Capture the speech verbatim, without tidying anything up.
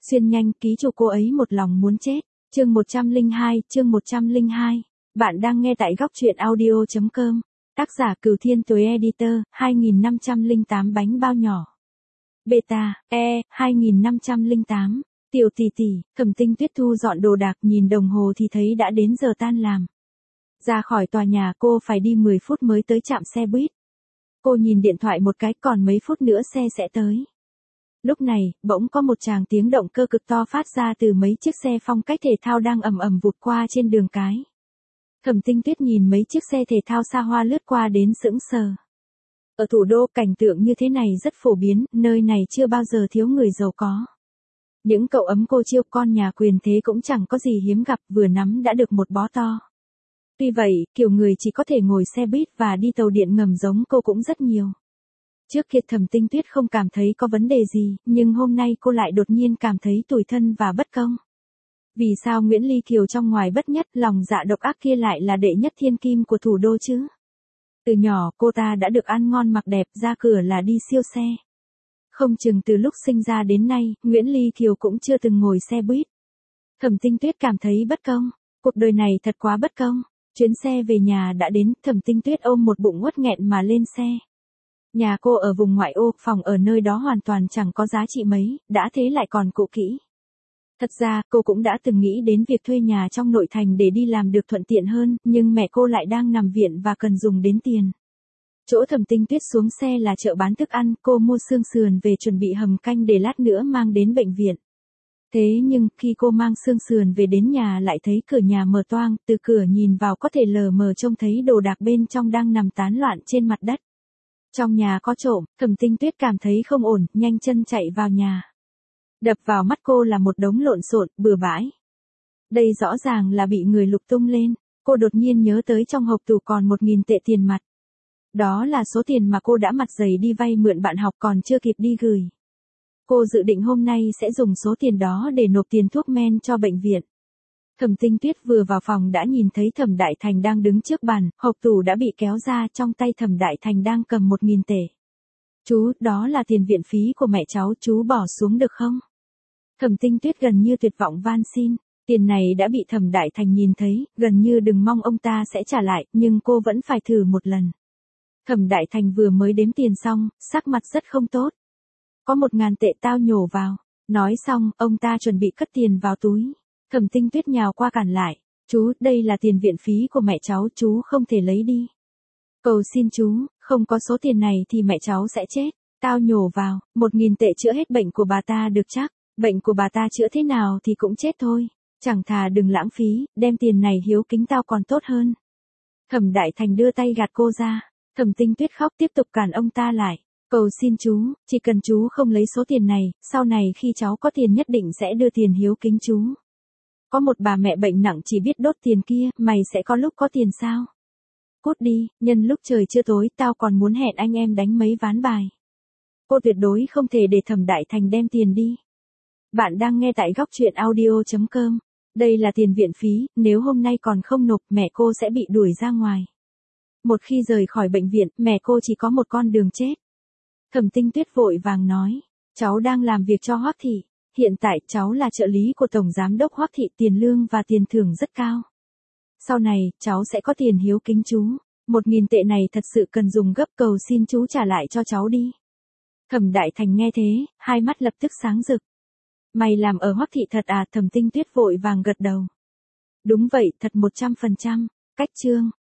Xuyên nhanh, ký chủ cô ấy một lòng muốn chết. Chương một trăm lẻ hai, chương một trăm lẻ hai. Bạn đang nghe tại góc truyện audio chấm com. Tác giả Cửu Thiên Tuế Editor, hai nghìn năm trăm lẻ tám bánh bao nhỏ. Beta, E, hai nghìn năm trăm lẻ tám. Tiểu tỷ tỷ, Thẩm Tinh Tuyết thu dọn đồ đạc, nhìn đồng hồ thì thấy đã đến giờ tan làm. Ra khỏi tòa nhà cô phải đi mười phút mới tới trạm xe buýt. Cô nhìn điện thoại một cái, còn mấy phút nữa xe sẽ tới. Lúc này, bỗng có một tràng tiếng động cơ cực to phát ra từ mấy chiếc xe phong cách thể thao đang ầm ầm vụt qua trên đường cái. Thẩm Tinh Tuyết nhìn mấy chiếc xe thể thao xa hoa lướt qua đến sững sờ. Ở thủ đô, cảnh tượng như thế này rất phổ biến, nơi này chưa bao giờ thiếu người giàu có. Những cậu ấm cô chiêu con nhà quyền thế cũng chẳng có gì hiếm gặp, vừa nắm đã được một bó to. Tuy vậy, kiểu người chỉ có thể ngồi xe buýt và đi tàu điện ngầm giống cô cũng rất nhiều. Trước kia Thẩm Tinh Tuyết không cảm thấy có vấn đề gì, nhưng hôm nay cô lại đột nhiên cảm thấy tủi thân và bất công. Vì sao Nguyễn Ly Kiều trong ngoài bất nhất, lòng dạ độc ác kia lại là đệ nhất thiên kim của thủ đô chứ? Từ nhỏ cô ta đã được ăn ngon mặc đẹp, ra cửa là đi siêu xe. Không chừng từ lúc sinh ra đến nay, Nguyễn Ly Kiều cũng chưa từng ngồi xe buýt. Thẩm Tinh Tuyết cảm thấy bất công, cuộc đời này thật quá bất công. Chuyến xe về nhà đã đến, Thẩm Tinh Tuyết ôm một bụng uất nghẹn mà lên xe. Nhà cô ở vùng ngoại ô, phòng ở nơi đó hoàn toàn chẳng có giá trị mấy, đã thế lại còn cũ kỹ. Thật ra, cô cũng đã từng nghĩ đến việc thuê nhà trong nội thành để đi làm được thuận tiện hơn, nhưng mẹ cô lại đang nằm viện và cần dùng đến tiền. Chỗ Thẩm Tinh Tuyết xuống xe là chợ bán thức ăn, cô mua xương sườn về chuẩn bị hầm canh để lát nữa mang đến bệnh viện. Thế nhưng, khi cô mang xương sườn về đến nhà lại thấy cửa nhà mở toang, từ cửa nhìn vào có thể lờ mờ trông thấy đồ đạc bên trong đang nằm tán loạn trên mặt đất. Trong nhà có trộm, Thẩm Tinh Tuyết cảm thấy không ổn, nhanh chân chạy vào nhà. Đập vào mắt cô là một đống lộn xộn, bừa bãi. Đây rõ ràng là bị người lục tung lên. Cô đột nhiên nhớ tới trong hộp tủ còn một nghìn tệ tiền mặt. Đó là số tiền mà cô đã mặt dày đi vay mượn bạn học còn chưa kịp đi gửi. Cô dự định hôm nay sẽ dùng số tiền đó để nộp tiền thuốc men cho bệnh viện. Thẩm Tinh Tuyết vừa vào phòng đã nhìn thấy Thẩm Đại Thành đang đứng trước bàn, hộp tủ đã bị kéo ra, trong tay Thẩm Đại Thành đang cầm một nghìn tệ. Chú, đó là tiền viện phí của mẹ cháu, chú bỏ xuống được không? Thẩm Tinh Tuyết gần như tuyệt vọng van xin, tiền này đã bị Thẩm Đại Thành nhìn thấy, gần như đừng mong ông ta sẽ trả lại, nhưng cô vẫn phải thử một lần. Thẩm Đại Thành vừa mới đếm tiền xong, sắc mặt rất không tốt. Có một ngàn tệ tao nhổ vào. Nói xong, ông ta chuẩn bị cất tiền vào túi. Thẩm Tinh Tuyết nhào qua cản lại. Chú, đây là tiền viện phí của mẹ cháu, chú không thể lấy đi. Cầu xin chú, không có số tiền này thì mẹ cháu sẽ chết. Tao nhổ vào, một nghìn tệ chữa hết bệnh của bà ta được chắc. Bệnh của bà ta chữa thế nào thì cũng chết thôi. Chẳng thà đừng lãng phí, đem tiền này hiếu kính tao còn tốt hơn. Thẩm Đại Thành đưa tay gạt cô ra. Thẩm Tinh Tuyết khóc tiếp tục cản ông ta lại. Cầu xin chú, chỉ cần chú không lấy số tiền này, sau này khi cháu có tiền nhất định sẽ đưa tiền hiếu kính chú. Có một bà mẹ bệnh nặng chỉ biết đốt tiền kia, mày sẽ có lúc có tiền sao? Cút đi, nhân lúc trời chưa tối, tao còn muốn hẹn anh em đánh mấy ván bài. Cô tuyệt đối không thể để Thẩm Đại Thành đem tiền đi. Bạn đang nghe tại góc truyện audio chấm com. Đây là tiền viện phí, nếu hôm nay còn không nộp, mẹ cô sẽ bị đuổi ra ngoài. Một khi rời khỏi bệnh viện, mẹ cô chỉ có một con đường chết. Thẩm Tinh Tuyết vội vàng nói, cháu đang làm việc cho Hoắc Thị. Hiện tại cháu là trợ lý của Tổng Giám đốc Hoắc Thị, tiền lương và tiền thưởng rất cao. Sau này, cháu sẽ có tiền hiếu kính chú. Một nghìn tệ này thật sự cần dùng gấp, cầu xin chú trả lại cho cháu đi. Thẩm Đại Thành nghe thế, hai mắt lập tức sáng rực. Mày làm ở Hoắc Thị thật à? Thẩm Tinh Tuyết vội vàng gật đầu. Đúng vậy, thật một trăm phần trăm. Cách chương.